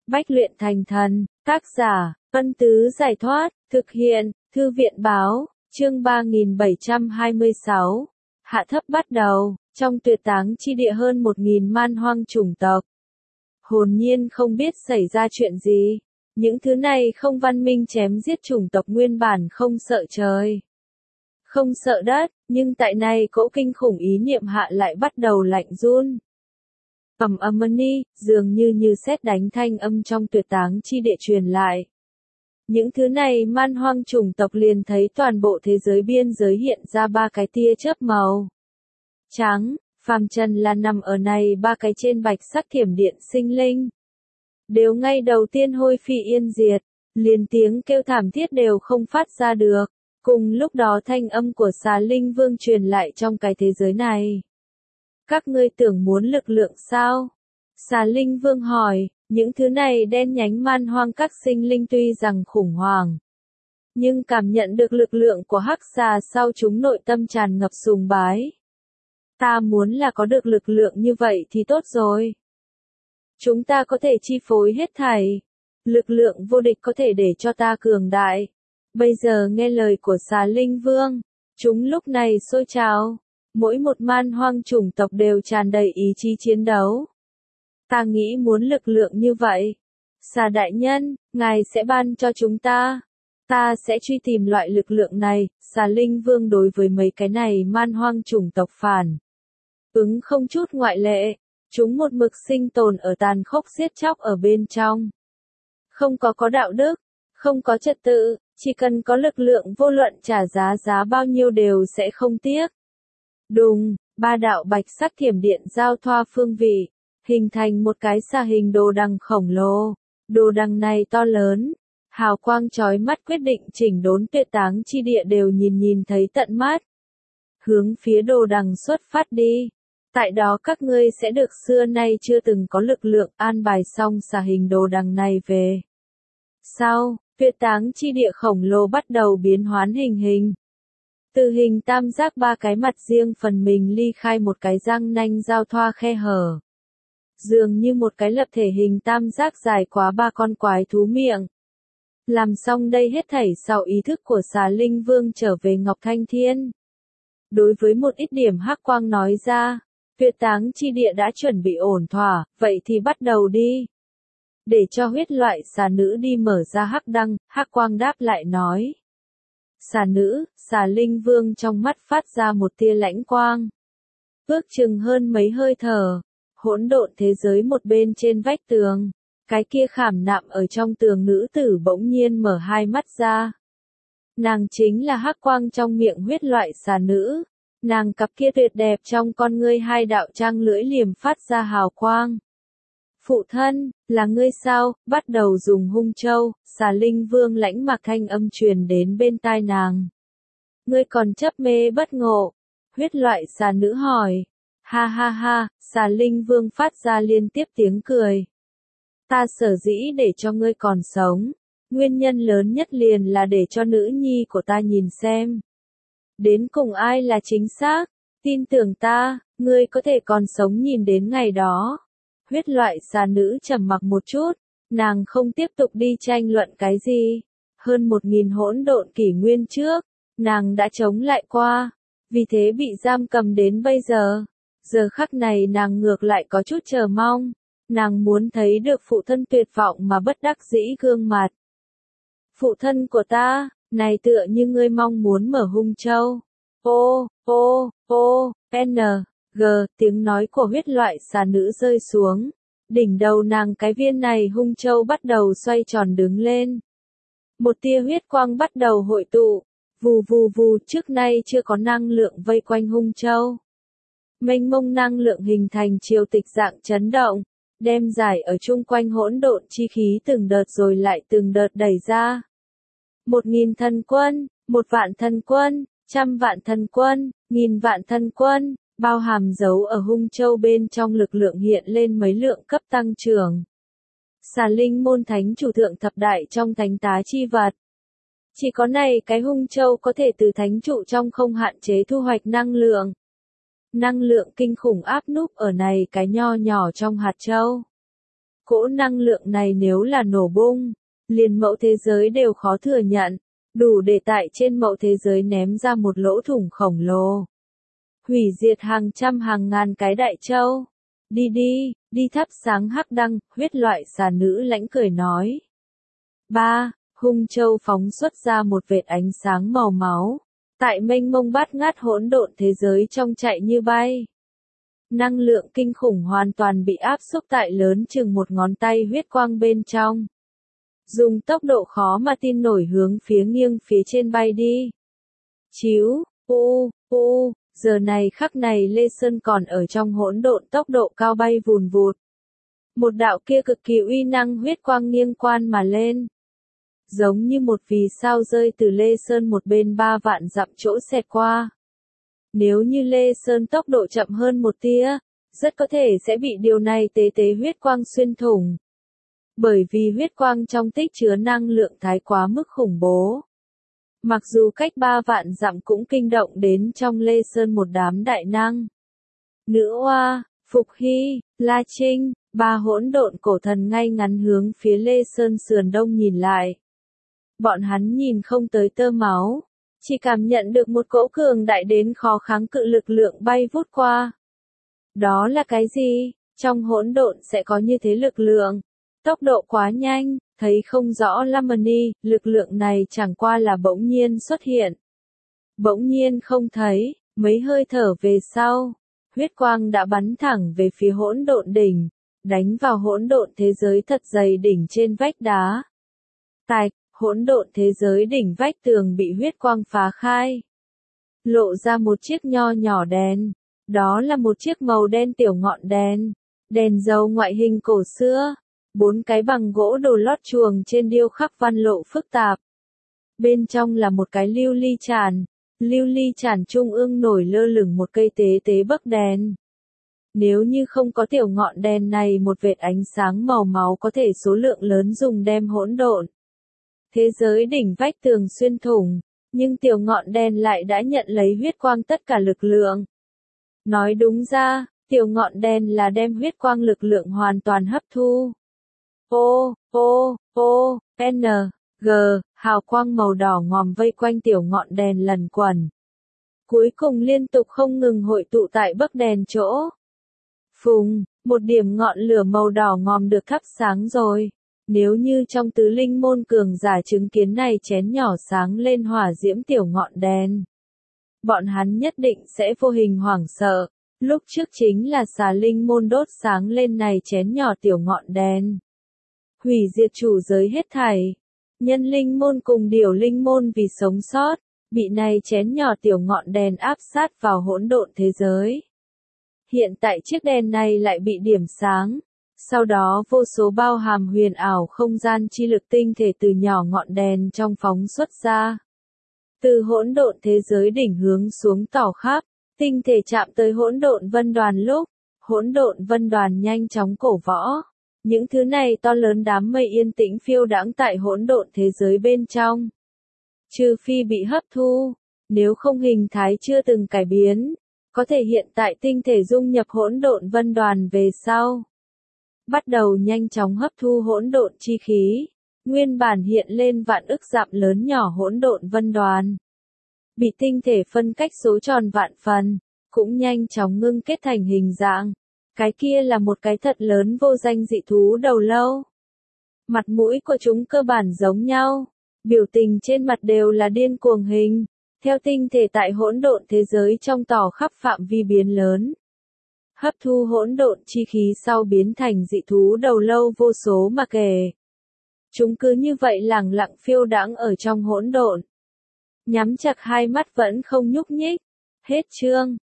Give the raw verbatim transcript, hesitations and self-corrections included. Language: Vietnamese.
Bách luyện thành thần, tác giả, Ân Tứ Giải Thoát, thực hiện, Thư viện Báo, chương ba nghìn bảy trăm hai mươi sáu. Hạ thấp bắt đầu, trong tuyệt táng chi địa hơn một nghìn man hoang chủng tộc. Hồn nhiên không biết xảy ra chuyện gì. Những thứ này không văn minh chém giết chủng tộc nguyên bản không sợ trời, không sợ đất, nhưng tại này cỗ kinh khủng ý niệm hạ lại bắt đầu lạnh run. Ầm ầm ni, dường như như sét đánh thanh âm trong tuyệt táng chi địa truyền lại. Những thứ này man hoang chủng tộc liền thấy toàn bộ thế giới biên giới hiện ra ba cái tia chớp màu trắng, phàm trần là nằm ở này ba cái trên bạch sắc thiểm điện sinh linh. Đều ngay đầu tiên hôi phi yên diệt, liền tiếng kêu thảm thiết đều không phát ra được. Cùng lúc đó thanh âm của xà linh vương truyền lại trong cái thế giới này. Các ngươi tưởng muốn lực lượng sao? Xà linh vương hỏi, những thứ này đen nhánh man hoang các sinh linh tuy rằng khủng hoảng, nhưng cảm nhận được lực lượng của hắc xà sau chúng nội tâm tràn ngập sùng bái. Ta muốn là có được lực lượng như vậy thì tốt rồi. Chúng ta có thể chi phối hết thảy. Lực lượng vô địch có thể để cho ta cường đại. Bây giờ nghe lời của xà linh vương, chúng lúc này sôi trào. Mỗi một man hoang chủng tộc đều tràn đầy ý chí chiến đấu. Ta nghĩ muốn lực lượng như vậy. Xà đại nhân, ngài sẽ ban cho chúng ta. Ta sẽ truy tìm loại lực lượng này. Xà linh vương đối với mấy cái này man hoang chủng tộc phản ứng không chút ngoại lệ. Chúng một mực sinh tồn ở tàn khốc giết chóc ở bên trong. Không có có đạo đức, không có trật tự, chỉ cần có lực lượng vô luận trả giá giá bao nhiêu đều sẽ không tiếc. Đùng, ba đạo bạch sắc thiểm điện giao thoa phương vị, hình thành một cái xà hình đồ đằng khổng lồ. Đồ đằng này to lớn, hào quang chói mắt quyết định chỉnh đốn tuyệt táng chi địa đều nhìn nhìn thấy tận mắt. Hướng phía đồ đằng xuất phát đi. Tại đó các ngươi sẽ được xưa nay chưa từng có lực lượng an bài xong xà hình đồ đằng này về. Sau, tuyệt táng chi địa khổng lồ bắt đầu biến hoán hình hình. Từ hình tam giác ba cái mặt riêng phần mình ly khai một cái răng nanh giao thoa khe hở. Dường như một cái lập thể hình tam giác dài quá ba con quái thú miệng. Làm xong đây hết thảy sau ý thức của xà linh vương trở về Ngọc Thanh Thiên. Đối với một ít điểm hắc quang nói ra. Tuyệt táng chi địa đã chuẩn bị ổn thỏa, vậy thì bắt đầu đi. Để cho huyết loại xà nữ đi mở ra hắc đăng, hắc quang đáp lại nói. Xà nữ, xà linh vương trong mắt phát ra một tia lãnh quang. Ước chừng hơn mấy hơi thở, hỗn độn thế giới một bên trên vách tường. Cái kia khảm nạm ở trong tường nữ tử bỗng nhiên mở hai mắt ra. Nàng chính là hắc quang trong miệng huyết loại xà nữ. Nàng cặp kia tuyệt đẹp trong con ngươi hai đạo trang lưỡi liềm phát ra hào quang. Phụ thân, là ngươi sao? Bắt đầu dùng hung châu, xà linh vương lãnh mạc thanh âm truyền đến bên tai nàng. Ngươi còn chấp mê bất ngộ. Huyết loại xà nữ hỏi. Ha ha ha, xà linh vương phát ra liên tiếp tiếng cười. Ta sở dĩ để cho ngươi còn sống. Nguyên nhân lớn nhất liền là để cho nữ nhi của ta nhìn xem. Đến cùng ai là chính xác, tin tưởng ta, ngươi có thể còn sống nhìn đến ngày đó. Huyết loại xà nữ trầm mặc một chút, nàng không tiếp tục đi tranh luận cái gì. Hơn một nghìn hỗn độn kỷ nguyên trước, nàng đã chống lại qua, vì thế bị giam cầm đến bây giờ. Giờ khắc này nàng ngược lại có chút chờ mong, nàng muốn thấy được phụ thân tuyệt vọng mà bất đắc dĩ gương mặt. Phụ thân của ta. Này tựa như ngươi mong muốn mở hung châu. Ô, ô, ô, N, G, tiếng nói của huyết loại xà nữ rơi xuống. Đỉnh đầu nàng cái viên này hung châu bắt đầu xoay tròn đứng lên. Một tia huyết quang bắt đầu hội tụ. Vù vù vù trước nay chưa có năng lượng vây quanh hung châu. Mênh mông năng lượng hình thành chiều tịch dạng chấn động. Đem giải ở chung quanh hỗn độn chi khí từng đợt rồi lại từng đợt đẩy ra. Một nghìn thần quân, một vạn thần quân, trăm vạn thần quân, nghìn vạn thần quân, bao hàm dấu ở hung châu bên trong lực lượng hiện lên mấy lượng cấp tăng trưởng. Xà linh môn thánh chủ thượng thập đại trong thánh tá chi vật. Chỉ có này cái hung châu có thể từ thánh trụ trong không hạn chế thu hoạch năng lượng. Năng lượng kinh khủng áp núp ở này cái nho nhỏ trong hạt châu. Cỗ năng lượng này nếu là nổ bung, liền mẫu thế giới đều khó thừa nhận, đủ để tại trên mẫu thế giới ném ra một lỗ thủng khổng lồ. Hủy diệt hàng trăm hàng ngàn cái đại châu. Đi đi, đi thắp sáng hắc đăng, huyết loại xà nữ lãnh cười nói. Ba, hung châu phóng xuất ra một vệt ánh sáng màu máu. Tại mênh mông bát ngát hỗn độn thế giới trong chạy như bay. Năng lượng kinh khủng hoàn toàn bị áp xúc tại lớn chừng một ngón tay huyết quang bên trong. Dùng tốc độ khó mà tin nổi hướng phía nghiêng phía trên bay đi. Chíu, u, u, giờ này khắc này Lê Sơn còn ở trong hỗn độn tốc độ cao bay vùn vụt. Một đạo kia cực kỳ uy năng huyết quang nghiêng quan mà lên. Giống như một vì sao rơi từ Lê Sơn một bên ba vạn dặm chỗ xẹt qua. Nếu như Lê Sơn tốc độ chậm hơn một tia, rất có thể sẽ bị điều này tế tế huyết quang xuyên thủng. Bởi vì huyết quang trong tích chứa năng lượng thái quá mức khủng bố. Mặc dù cách ba vạn dặm cũng kinh động đến trong Lê Sơn một đám đại năng. Nữ Oa, Phục Hy, La Trinh, ba hỗn độn cổ thần ngay ngắn hướng phía Lê Sơn sườn đông nhìn lại. Bọn hắn nhìn không tới tơ máu, chỉ cảm nhận được một cỗ cường đại đến khó kháng cự lực lượng bay vút qua. Đó là cái gì? Trong hỗn độn sẽ có như thế lực lượng. Tốc độ quá nhanh, thấy không rõ Lamani, lực lượng này chẳng qua là bỗng nhiên xuất hiện. Bỗng nhiên không thấy, mấy hơi thở về sau, huyết quang đã bắn thẳng về phía hỗn độn đỉnh, đánh vào hỗn độn thế giới thật dày đỉnh trên vách đá. Tạch, hỗn độn thế giới đỉnh vách tường bị huyết quang phá khai. Lộ ra một chiếc nho nhỏ đèn, đó là một chiếc màu đen tiểu ngọn đèn, đèn dầu ngoại hình cổ xưa. Bốn cái bằng gỗ đồ lót chuồng trên điêu khắc văn lộ phức tạp. Bên trong là một cái lưu ly tràn, lưu ly tràn trung ương nổi lơ lửng một cây tế tế bấc đèn. Nếu như không có tiểu ngọn đèn này một vệt ánh sáng màu máu có thể số lượng lớn dùng đem hỗn độn. Thế giới đỉnh vách tường xuyên thủng, nhưng tiểu ngọn đèn lại đã nhận lấy huyết quang tất cả lực lượng. Nói đúng ra, tiểu ngọn đèn là đem huyết quang lực lượng hoàn toàn hấp thu. O, O, O, N, G, hào quang màu đỏ ngòm vây quanh tiểu ngọn đèn lần quẩn. Cuối cùng liên tục không ngừng hội tụ tại bấc đèn chỗ. Phùng, một điểm ngọn lửa màu đỏ ngòm được thắp sáng rồi. Nếu như trong tứ linh môn cường giả chứng kiến này chén nhỏ sáng lên hỏa diễm tiểu ngọn đèn. Bọn hắn nhất định sẽ vô hình hoảng sợ. Lúc trước chính là xà linh môn đốt sáng lên này chén nhỏ tiểu ngọn đèn. Hủy diệt chủ giới hết thảy. Nhân linh môn cùng điểu linh môn vì sống sót, bị này chén nhỏ tiểu ngọn đèn áp sát vào hỗn độn thế giới. Hiện tại chiếc đèn này lại bị điểm sáng. Sau đó vô số bao hàm huyền ảo không gian chi lực tinh thể từ nhỏ ngọn đèn trong phóng xuất ra. Từ hỗn độn thế giới đỉnh hướng xuống tỏ khắp, tinh thể chạm tới hỗn độn vân đoàn lúc, hỗn độn vân đoàn nhanh chóng cổ võ. Những thứ này to lớn đám mây yên tĩnh phiêu đãng tại hỗn độn thế giới bên trong. Trừ phi bị hấp thu, nếu không hình thái chưa từng cải biến, có thể hiện tại tinh thể dung nhập hỗn độn vân đoàn về sau. Bắt đầu nhanh chóng hấp thu hỗn độn chi khí, nguyên bản hiện lên vạn ức dặm lớn nhỏ hỗn độn vân đoàn. Bị tinh thể phân cách số tròn vạn phần, cũng nhanh chóng ngưng kết thành hình dạng. Cái kia là một cái thật lớn vô danh dị thú đầu lâu. Mặt mũi của chúng cơ bản giống nhau, biểu tình trên mặt đều là điên cuồng hình, theo tinh thể tại hỗn độn thế giới trong tỏ khắp phạm vi biến lớn. Hấp thu hỗn độn chi khí sau biến thành dị thú đầu lâu vô số mà kể. Chúng cứ như vậy lẳng lặng phiêu đãng ở trong hỗn độn. Nhắm chặt hai mắt vẫn không nhúc nhích. Hết chương.